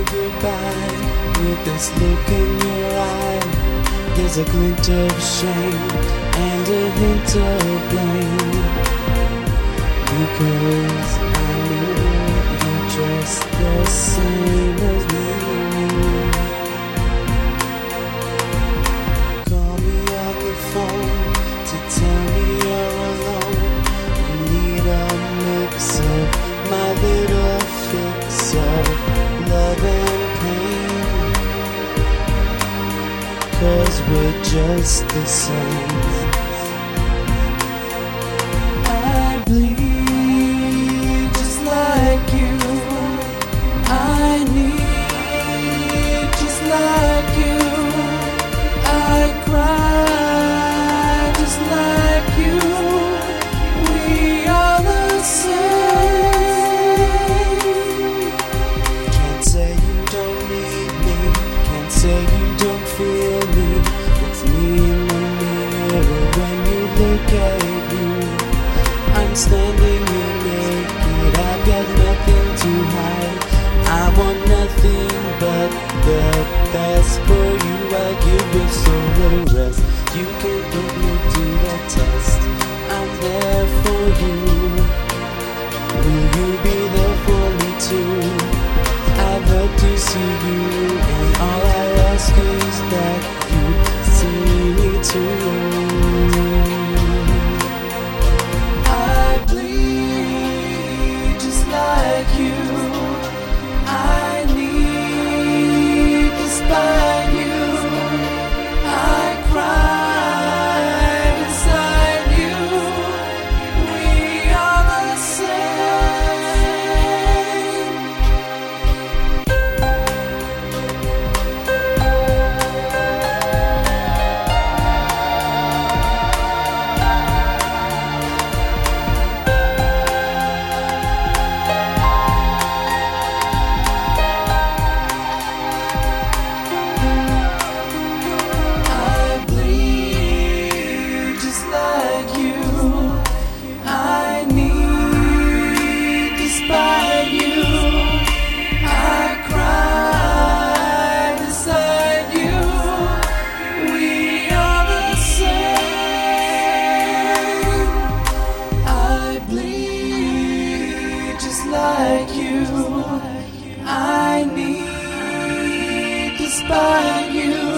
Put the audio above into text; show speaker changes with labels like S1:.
S1: goodbye with this look in your eye. There's a glint of shame and a hint of blame, because I knew you're just the same as me. Call me on the phone to tell me you're alone. You need a mix of my little fix of love and pain, 'cause we're just the same. I bleed just like you, I need just like you, I cry just like you. We are the same. Can't say you don't need me, can't say you don't feel me. It's me in the mirror when you look at you. I'm standing here naked, I've got nothing to hide. I want nothing but the best for you. I'll give your soul the rest. You can put me to the test. I'm there for you. Will you be there for me too? I'd love to see you, and all I ask is that you see me too. I bleed just like you, I need despite you, I cry beside you. We are the same. I bleed just like you, I need despite you, I cry beside you. We are the same. I bleed just like you, I need despite you.